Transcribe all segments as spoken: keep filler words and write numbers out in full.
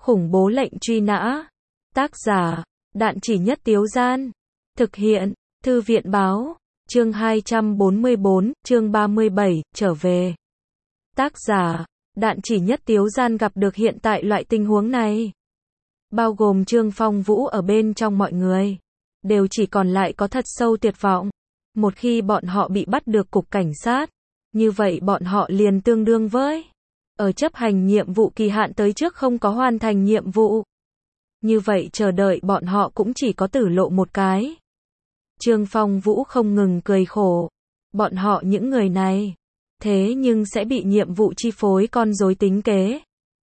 Khủng bố lệnh truy nã. Tác giả, Đạn Chỉ Nhất Tiếu Gian. Thực hiện, Thư viện báo. Chương hai trăm bốn mươi bốn, chương ba mươi bảy, trở về. Tác giả, Đạn Chỉ Nhất Tiếu Gian gặp được hiện tại loại tình huống này. Bao gồm Trương Phong Vũ ở bên trong mọi người. Đều chỉ còn lại có thật sâu tuyệt vọng. Một khi bọn họ bị bắt được cục cảnh sát, như vậy bọn họ liền tương đương với ở chấp hành nhiệm vụ kỳ hạn tới trước không có hoàn thành nhiệm vụ. Như vậy chờ đợi bọn họ cũng chỉ có tử lộ một cái. Trương Phong Vũ không ngừng cười khổ. Bọn họ những người này, thế nhưng sẽ bị nhiệm vụ chi phối con rối tính kế.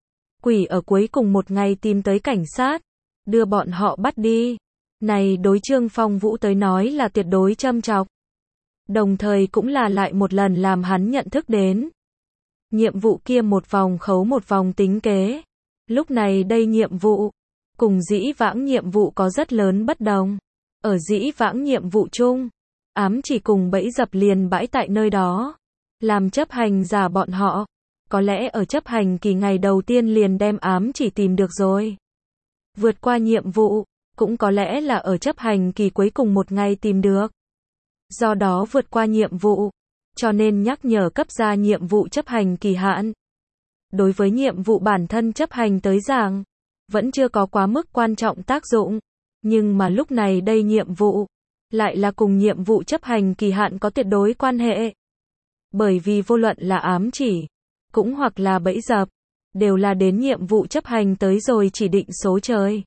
Quỷ ở cuối cùng một ngày tìm tới cảnh sát, đưa bọn họ bắt đi. Này đối Trương Phong Vũ tới nói là tuyệt đối châm chọc. Đồng thời cũng là lại một lần làm hắn nhận thức đến. Nhiệm vụ kia một vòng khấu một vòng tính kế. Lúc này đây nhiệm vụ, cùng dĩ vãng nhiệm vụ có rất lớn bất đồng. Ở dĩ vãng nhiệm vụ chung, ám chỉ cùng bẫy dập liền bãi tại nơi đó. Làm chấp hành giả bọn họ, có lẽ ở chấp hành kỳ ngày đầu tiên liền đem ám chỉ tìm được rồi. Vượt qua nhiệm vụ, cũng có lẽ là ở chấp hành kỳ cuối cùng một ngày tìm được. Do đó vượt qua nhiệm vụ, cho nên nhắc nhở cấp ra nhiệm vụ chấp hành kỳ hạn. Đối với nhiệm vụ bản thân chấp hành tới giảng, vẫn chưa có quá mức quan trọng tác dụng. Nhưng mà lúc này đây nhiệm vụ, lại là cùng nhiệm vụ chấp hành kỳ hạn có tuyệt đối quan hệ. Bởi vì vô luận là ám chỉ, cũng hoặc là bẫy dập, đều là đến nhiệm vụ chấp hành tới rồi chỉ định số trời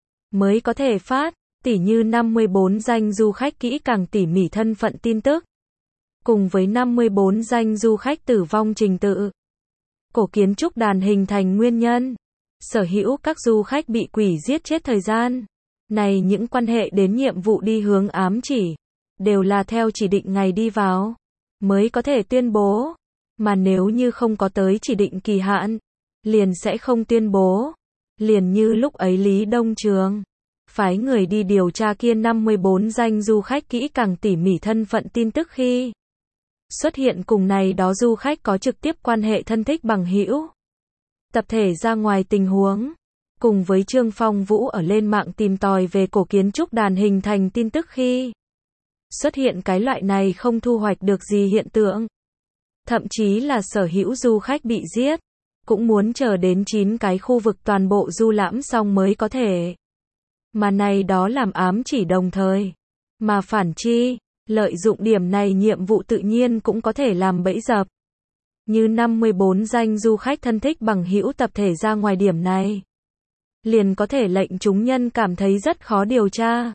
mới có thể phát, tỉ như năm mươi bốn danh du khách kỹ càng tỉ mỉ thân phận tin tức. Cùng với năm mươi bốn danh du khách tử vong trình tự. Cổ kiến trúc đàn hình thành nguyên nhân. Sở hữu các du khách bị quỷ giết chết thời gian. Này những quan hệ đến nhiệm vụ đi hướng ám chỉ. Đều là theo chỉ định ngày đi vào. Mới có thể tuyên bố. Mà nếu như không có tới chỉ định kỳ hạn. Liền sẽ không tuyên bố. Liền như lúc ấy Lý Đông Trường phái người đi điều tra kia năm mươi bốn danh du khách kỹ càng tỉ mỉ thân phận tin tức khi xuất hiện cùng này đó du khách có trực tiếp quan hệ thân thích bằng hữu. Tập thể ra ngoài tình huống, cùng với Trương Phong Vũ ở lên mạng tìm tòi về cổ kiến trúc đàn hình thành tin tức khi xuất hiện cái loại này không thu hoạch được gì hiện tượng. Thậm chí là sở hữu du khách bị giết, cũng muốn chờ đến chín cái khu vực toàn bộ du lãm xong mới có thể. Mà này đó làm ám chỉ đồng thời. Mà phản chi, lợi dụng điểm này nhiệm vụ tự nhiên cũng có thể làm bẫy dập. Như năm mươi bốn danh du khách thân thích bằng hữu tập thể ra ngoài điểm này. Liền có thể lệnh chúng nhân cảm thấy rất khó điều tra.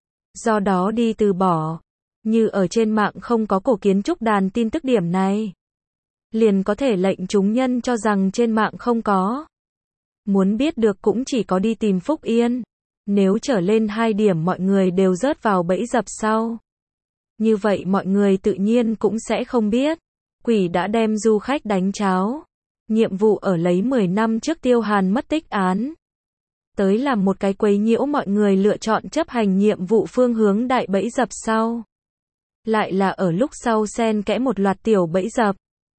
Do đó đi từ bỏ. Như ở trên mạng không có cổ kiến trúc đàn tin tức điểm này. Liền có thể lệnh chúng nhân cho rằng trên mạng không có. Muốn biết được cũng chỉ có đi tìm Phúc Yên. Nếu trở lên hai điểm mọi người đều rớt vào bẫy dập sau. Như vậy mọi người tự nhiên cũng sẽ không biết. Quỷ đã đem du khách đánh cháo. Nhiệm vụ ở lấy mười năm trước Tiêu Hàn mất tích án. Tới làm một cái quấy nhiễu mọi người lựa chọn chấp hành nhiệm vụ phương hướng đại bẫy dập sau. Lại là ở lúc sau xen kẽ một loạt tiểu bẫy dập.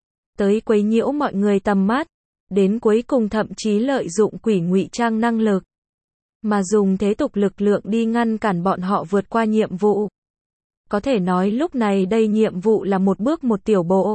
Tới quấy nhiễu mọi người tầm mắt. Đến cuối cùng thậm chí lợi dụng quỷ ngụy trang năng lực. Mà dùng thế tục lực lượng đi ngăn cản bọn họ vượt qua nhiệm vụ. Có thể nói lúc này đây nhiệm vụ là một bước một tiểu bộ.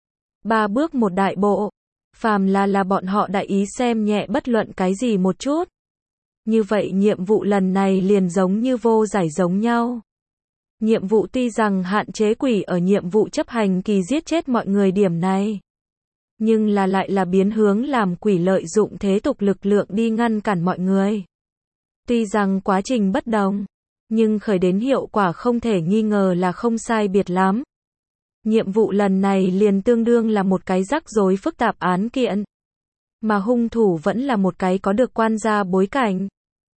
Ba bước một đại bộ. Phàm là là bọn họ đại ý xem nhẹ bất luận cái gì một chút. Như vậy nhiệm vụ lần này liền giống như vô giải giống nhau. Nhiệm vụ tuy rằng hạn chế quỷ ở nhiệm vụ chấp hành kỳ giết chết mọi người điểm này. Nhưng là lại là biến hướng làm quỷ lợi dụng thế tục lực lượng đi ngăn cản mọi người. Tuy rằng quá trình bất đồng, nhưng khởi đến hiệu quả không thể nghi ngờ là không sai biệt lắm. Nhiệm vụ lần này liền tương đương là một cái rắc rối phức tạp án kiện. Mà hung thủ vẫn là một cái có được quan gia bối cảnh.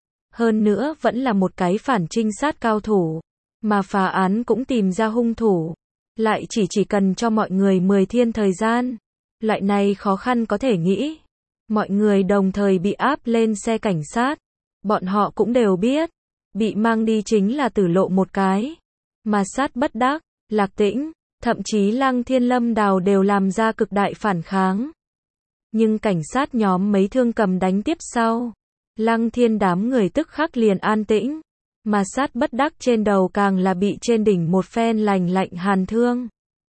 Hơn nữa vẫn là một cái phản trinh sát cao thủ. Mà phá án cũng tìm ra hung thủ. Lại chỉ chỉ cần cho mọi người mười thiên thời gian. Loại này khó khăn có thể nghĩ. Mọi người đồng thời bị áp lên xe cảnh sát. Bọn họ cũng đều biết. Bị mang đi chính là tử lộ một cái. Mà sát bất đắc, Lạc Tĩnh, thậm chí Lăng Thiên Lâm Đào đều làm ra cực đại phản kháng. Nhưng cảnh sát nhóm mấy thương cầm đánh tiếp sau. Lăng Thiên đám người tức khắc liền an tĩnh, mà sát bất đắc trên đầu càng là bị trên đỉnh một phen lành lạnh hàn thương.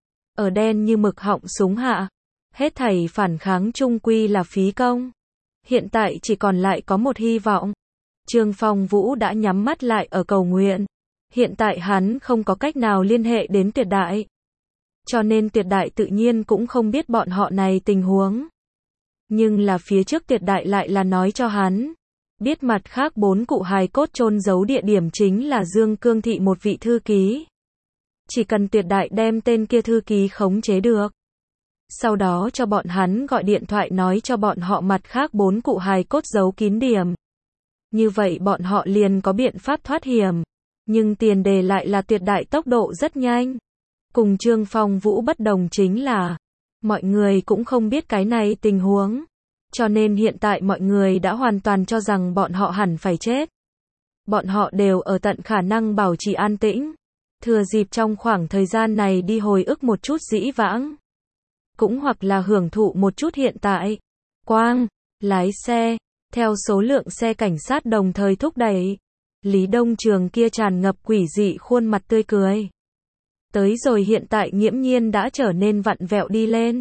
Ở đen như mực họng súng hạ, hết thảy phản kháng chung quy là phí công. Hiện tại chỉ còn lại có một hy vọng. Trương Phong Vũ đã nhắm mắt lại ở cầu nguyện. Hiện tại hắn không có cách nào liên hệ đến Tuyệt Đại. Cho nên Tuyệt Đại tự nhiên cũng không biết bọn họ này tình huống. Nhưng là phía trước Tuyệt Đại lại là nói cho hắn. Biết mặt khác bốn cụ hài cốt chôn giấu địa điểm chính là Dương Cương Thị một vị thư ký. Chỉ cần Tuyệt Đại đem tên kia thư ký khống chế được. Sau đó cho bọn hắn gọi điện thoại nói cho bọn họ mặt khác bốn cụ hài cốt giấu kín điểm. Như vậy bọn họ liền có biện pháp thoát hiểm. Nhưng tiền đề lại là Tuyệt Đại tốc độ rất nhanh. Cùng Trương Phong Vũ bất đồng chính là, mọi người cũng không biết cái này tình huống. Cho nên hiện tại mọi người đã hoàn toàn cho rằng bọn họ hẳn phải chết. Bọn họ đều ở tận khả năng bảo trì an tĩnh. Thừa dịp trong khoảng thời gian này đi hồi ức một chút dĩ vãng. Cũng hoặc là hưởng thụ một chút hiện tại. Quang, lái xe, theo số lượng xe cảnh sát đồng thời thúc đẩy. Lý Đông Trường kia tràn ngập quỷ dị khuôn mặt tươi cười. Tới rồi hiện tại nghiễm nhiên đã trở nên vặn vẹo đi lên.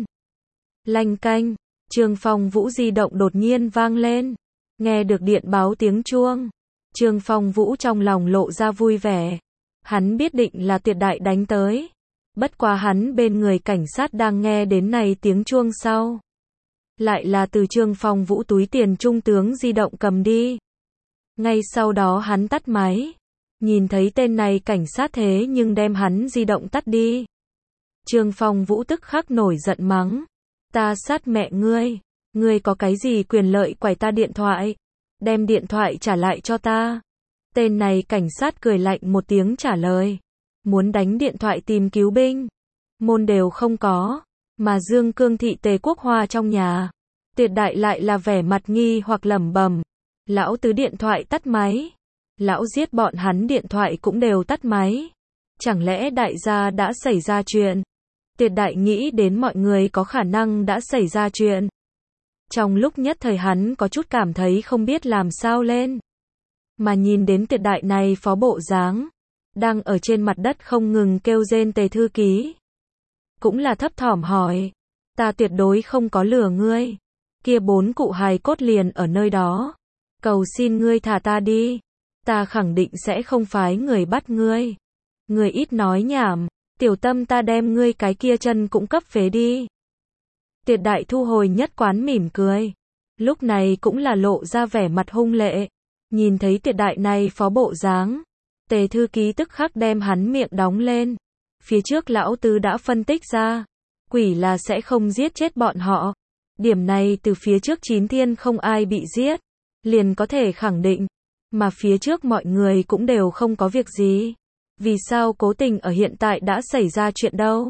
Lanh canh, Trương Phong Vũ di động đột nhiên vang lên. Nghe được điện báo tiếng chuông. Trương Phong Vũ trong lòng lộ ra vui vẻ. Hắn biết định là Tuyệt Đại đánh tới. Bất quá hắn bên người cảnh sát đang nghe đến này tiếng chuông sau. Lại là từ Trương Phong Vũ túi tiền trung tướng di động cầm đi. Ngay sau đó hắn tắt máy. Nhìn thấy tên này cảnh sát thế nhưng đem hắn di động tắt đi. Trương Phong Vũ tức khắc nổi giận mắng. Ta sát mẹ ngươi. Ngươi có cái gì quyền lợi quải ta điện thoại. Đem điện thoại trả lại cho ta. Tên này cảnh sát cười lạnh một tiếng trả lời. Muốn đánh điện thoại tìm cứu binh. Môn đều không có. Mà Dương Cương Thị Tề Quốc Hoa trong nhà. Tuyệt Đại lại là vẻ mặt nghi hoặc lẩm bẩm. Lão tứ điện thoại tắt máy. Lão giết bọn hắn điện thoại cũng đều tắt máy. Chẳng lẽ đại gia đã xảy ra chuyện? Tuyệt Đại nghĩ đến mọi người có khả năng đã xảy ra chuyện. Trong lúc nhất thời hắn có chút cảm thấy không biết làm sao lên. Mà nhìn đến Tuyệt Đại này phó bộ dáng. Đang ở trên mặt đất không ngừng kêu rên Tề thư ký. Cũng là thấp thỏm hỏi. Ta tuyệt đối không có lừa ngươi. Kia bốn cụ hài cốt liền ở nơi đó. Cầu xin ngươi thả ta đi. Ta khẳng định sẽ không phái người bắt ngươi. Ngươi ít nói nhảm. Tiểu Tâm ta đem ngươi cái kia chân cũng cấp phế đi. Tuyệt Đại thu hồi nhất quán mỉm cười. Lúc này cũng là lộ ra vẻ mặt hung lệ. Nhìn thấy Tuyệt Đại này phó bộ dáng. Tề thư ký tức khắc đem hắn miệng đóng lên. Phía trước lão tứ đã phân tích ra. Quỷ là sẽ không giết chết bọn họ. Điểm này từ phía trước chín thiên không ai bị giết. Liền có thể khẳng định. Mà phía trước mọi người cũng đều không có việc gì. Vì sao cố tình ở hiện tại đã xảy ra chuyện đâu?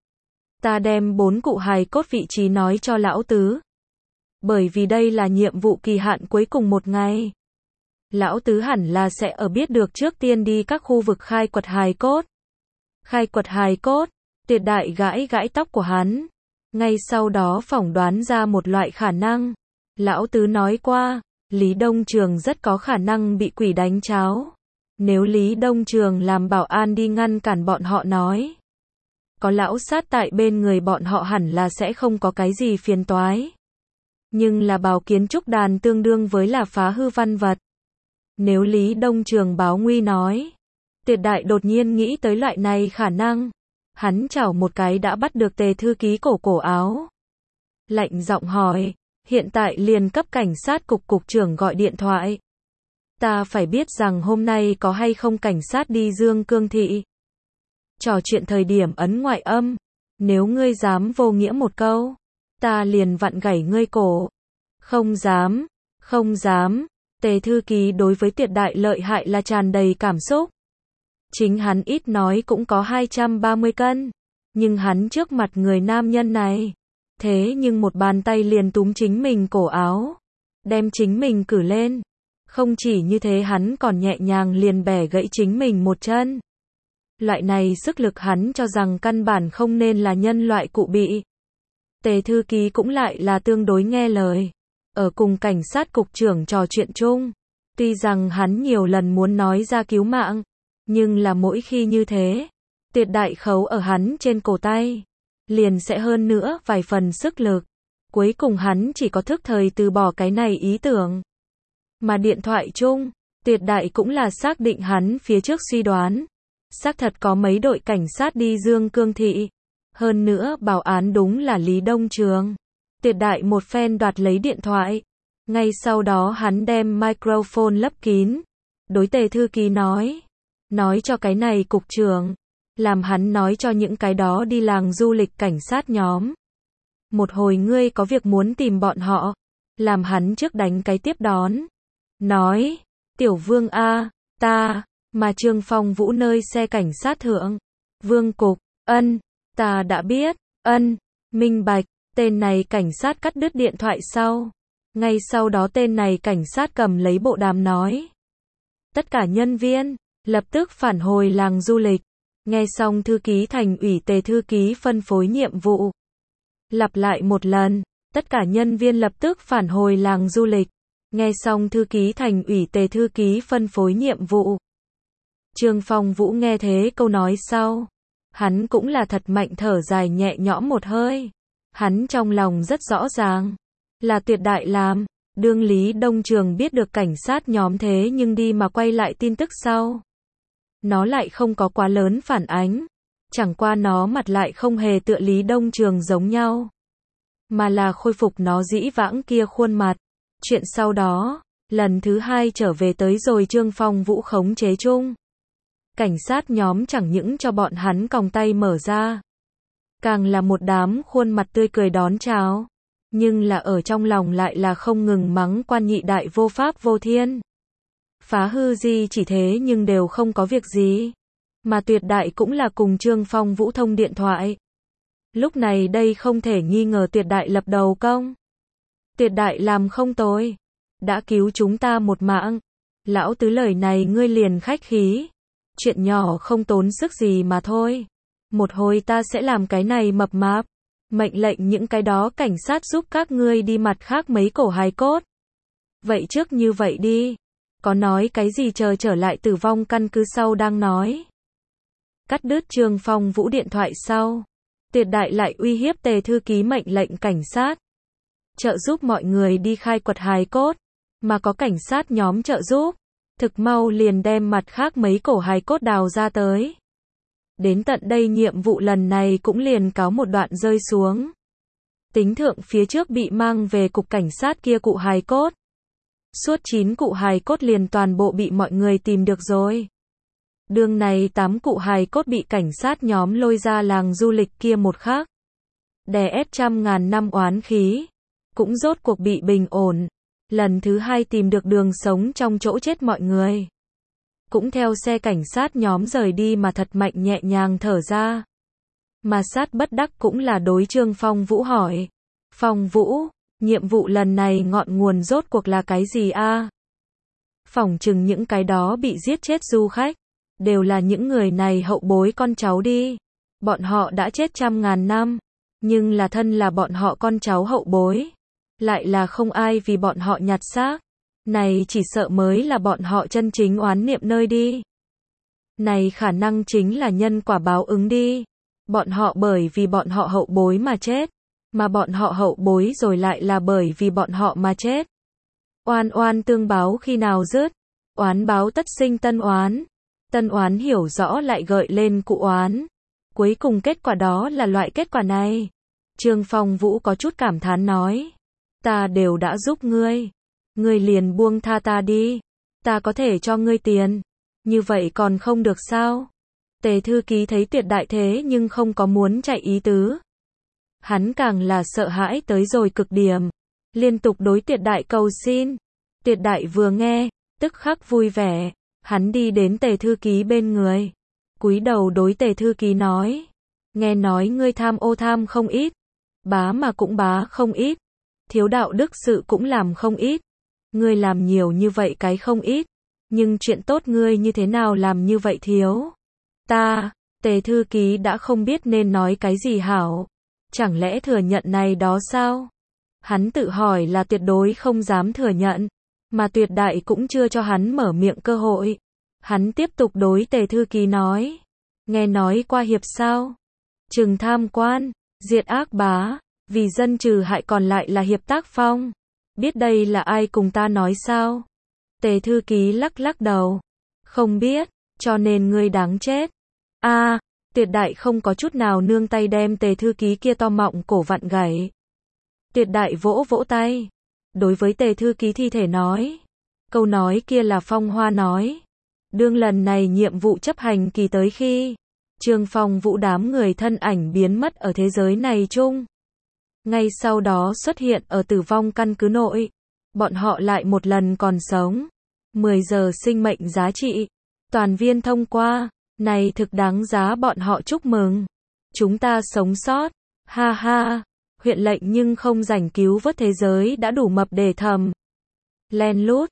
Ta đem bốn cụ hài cốt vị trí nói cho lão tứ. Bởi vì đây là nhiệm vụ kỳ hạn cuối cùng một ngày. Lão tứ hẳn là sẽ ở biết được trước tiên đi các khu vực khai quật hài cốt. Khai quật hài cốt, Tuyệt Đại gãi gãi tóc của hắn. Ngay sau đó phỏng đoán ra một loại khả năng. Lão tứ nói qua, Lý Đông Trường rất có khả năng bị quỷ đánh cháo. Nếu Lý Đông Trường làm bảo an đi ngăn cản bọn họ nói. Có lão sát tại bên người bọn họ hẳn là sẽ không có cái gì phiền toái. Nhưng là bào kiến trúc đàn tương đương với là phá hư văn vật. Nếu Lý Đông Trường báo nguy nói. Tuyệt Đại đột nhiên nghĩ tới loại này khả năng. Hắn chảo một cái đã bắt được Tề thư ký cổ cổ áo. Lạnh giọng hỏi. Hiện tại liền cấp cảnh sát cục cục trưởng gọi điện thoại. Ta phải biết rằng hôm nay có hay không cảnh sát đi Dương Cương Thị. Trò chuyện thời điểm ấn ngoại âm. Nếu ngươi dám vô nghĩa một câu. Ta liền vặn gãy ngươi cổ. Không dám. Không dám. Tề thư ký đối với Tuyệt Đại lợi hại là tràn đầy cảm xúc. Chính hắn ít nói cũng có hai trăm ba mươi cân. Nhưng hắn trước mặt người nam nhân này. Thế nhưng một bàn tay liền túm chính mình cổ áo. Đem chính mình cử lên. Không chỉ như thế hắn còn nhẹ nhàng liền bẻ gãy chính mình một chân. Loại này sức lực hắn cho rằng căn bản không nên là nhân loại cụ bị. Tề thư ký cũng lại là tương đối nghe lời. ở cùng cảnh sát cục trưởng trò chuyện chung. Tuy rằng hắn nhiều lần muốn nói ra cứu mạng, nhưng là mỗi khi như thế, tuyệt đại khấu ở hắn trên cổ tay, liền sẽ hơn nữa vài phần sức lực. Cuối cùng hắn chỉ có thức thời từ bỏ cái này ý tưởng. Mà điện thoại chung, tuyệt đại cũng là xác định hắn phía trước suy đoán. Xác thật có mấy đội cảnh sát đi Dương Cương Thị. Hơn nữa bảo án đúng là Lý Đông Trường. Tuyệt đại một phen đoạt lấy điện thoại. Ngay sau đó hắn đem microphone lấp kín. Đối Tề thư ký nói. Nói cho cái này cục trưởng. Làm hắn nói cho những cái đó đi làng du lịch cảnh sát nhóm. Một hồi ngươi có việc muốn tìm bọn họ. Làm hắn trước đánh cái tiếp đón. Nói. Tiểu Vương A. Ta. Mà Trương Phong Vũ nơi xe cảnh sát thượng. Vương cục. Ân. Ta đã biết. Ân. Minh bạch. Tên này cảnh sát cắt đứt điện thoại sau. Ngay sau đó tên này cảnh sát cầm lấy bộ đàm nói. Tất cả nhân viên, lập tức phản hồi làng du lịch. Nghe xong thư ký thành ủy Tề thư ký phân phối nhiệm vụ. Lặp lại một lần, tất cả nhân viên lập tức phản hồi làng du lịch. Nghe xong thư ký thành ủy Tề thư ký phân phối nhiệm vụ. Trương Phong Vũ nghe thế câu nói sau. Hắn cũng là thật mạnh thở dài nhẹ nhõm một hơi. Hắn trong lòng rất rõ ràng. Là tuyệt đại làm. Đương Lý Đông Trường biết được cảnh sát nhóm thế nhưng đi mà quay lại tin tức sau. Nó lại không có quá lớn phản ánh. Chẳng qua nó mặt lại không hề tựa Lý Đông Trường giống nhau. Mà là khôi phục nó dĩ vãng kia khuôn mặt. Chuyện sau đó, lần thứ hai trở về tới rồi Trương Phong Vũ khống chế chung. Cảnh sát nhóm chẳng những cho bọn hắn còng tay mở ra. Càng là một đám khuôn mặt tươi cười đón chào. Nhưng là ở trong lòng lại là không ngừng mắng quan nhị đại vô pháp vô thiên. Phá hư gì chỉ thế nhưng đều không có việc gì. Mà tuyệt đại cũng là cùng Trương Phong Vũ thông điện thoại. Lúc này đây không thể nghi ngờ tuyệt đại lập đầu công. Tuyệt đại làm không tồi. Đã cứu chúng ta một mạng. Lão tứ lời này ngươi liền khách khí. Chuyện nhỏ không tốn sức gì mà thôi. Một hồi ta sẽ làm cái này mập mạp. Mệnh lệnh những cái đó cảnh sát giúp các ngươi đi mặt khác mấy cổ hài cốt. Vậy trước như vậy đi. Có nói cái gì chờ trở lại tử vong căn cứ sau đang nói. Cắt đứt Trương Phong Vũ điện thoại sau. Tuyệt đại lại uy hiếp Tề thư ký mệnh lệnh cảnh sát. Trợ giúp mọi người đi khai quật hài cốt. Mà có cảnh sát nhóm trợ giúp. Thực mau liền đem mặt khác mấy cổ hài cốt đào ra tới. Đến tận đây nhiệm vụ lần này cũng liền cáo một đoạn rơi xuống. Tính thượng phía trước bị mang về cục cảnh sát kia cụ hài cốt. Suốt chín cụ hài cốt liền toàn bộ bị mọi người tìm được rồi. Đường này tám cụ hài cốt bị cảnh sát nhóm lôi ra làng du lịch kia một khắc. Đè ép trăm ngàn năm oán khí. Cũng rốt cuộc bị bình ổn. Lần thứ hai tìm được đường sống trong chỗ chết mọi người. Cũng theo xe cảnh sát nhóm rời đi mà thật mạnh nhẹ nhàng thở ra. Mà sát bất đắc cũng là đối Trương Phong Vũ hỏi. Phong Vũ, nhiệm vụ lần này ngọn nguồn rốt cuộc là cái gì a? Phỏng chừng những cái đó bị giết chết du khách. Đều là những người này hậu bối con cháu đi. Bọn họ đã chết trăm ngàn năm. Nhưng là thân là bọn họ con cháu hậu bối. Lại là không ai vì bọn họ nhặt xác. Này chỉ sợ mới là bọn họ chân chính oán niệm nơi đi. Này khả năng chính là nhân quả báo ứng đi. Bọn họ bởi vì bọn họ hậu bối mà chết. Mà bọn họ hậu bối rồi lại là bởi vì bọn họ mà chết. Oan oan tương báo khi nào dứt. Oán báo tất sinh tân oán. Tân oán hiểu rõ lại gợi lên cụ oán. Cuối cùng kết quả đó là loại kết quả này. Trương Phong Vũ có chút cảm thán nói. Ta đều đã giúp ngươi. Ngươi liền buông tha ta đi. Ta có thể cho ngươi tiền. Như vậy còn không được sao? Tề thư ký thấy tuyệt đại thế nhưng không có muốn chạy ý tứ. Hắn càng là sợ hãi tới rồi cực điểm. Liên tục đối tuyệt đại cầu xin. Tuyệt đại vừa nghe, tức khắc vui vẻ. Hắn đi đến tề thư ký bên người. Cúi đầu đối tề thư ký nói. Nghe nói ngươi tham ô tham không ít. Bá mà cũng bá không ít. Thiếu đạo đức sự cũng làm không ít. Ngươi làm nhiều như vậy cái không ít. Nhưng chuyện tốt ngươi như thế nào làm như vậy thiếu? Ta, Tề thư ký đã không biết nên nói cái gì hảo. Chẳng lẽ thừa nhận này đó sao? Hắn tự hỏi là tuyệt đối không dám thừa nhận, mà tuyệt đại cũng chưa cho hắn mở miệng cơ hội. Hắn tiếp tục đối Tề thư ký nói, nghe nói qua hiệp sao? Trừng tham quan, diệt ác bá, vì dân trừ hại còn lại là hiệp tác phong. Biết đây là ai cùng ta nói sao? Tề thư ký lắc lắc đầu. Không biết, cho nên ngươi đáng chết. A, tuyệt đại không có chút nào nương tay đem Tề thư ký kia to mọng cổ vặn gãy. Tuyệt đại vỗ vỗ tay. Đối với Tề thư ký thi thể nói. Câu nói kia là Phong Hoa nói. Đương lần này nhiệm vụ chấp hành kỳ tới khi Trương Phong Vũ đám người thân ảnh biến mất ở thế giới này chung. Ngay sau đó xuất hiện ở tử vong căn cứ nội. Bọn họ lại một lần còn sống. mười giờ sinh mệnh giá trị. Toàn viên thông qua. Này thực đáng giá bọn họ chúc mừng. Chúng ta sống sót. Ha ha. Huyện lệnh nhưng không rảnh cứu vớt thế giới đã đủ mập để thầm. Len lút.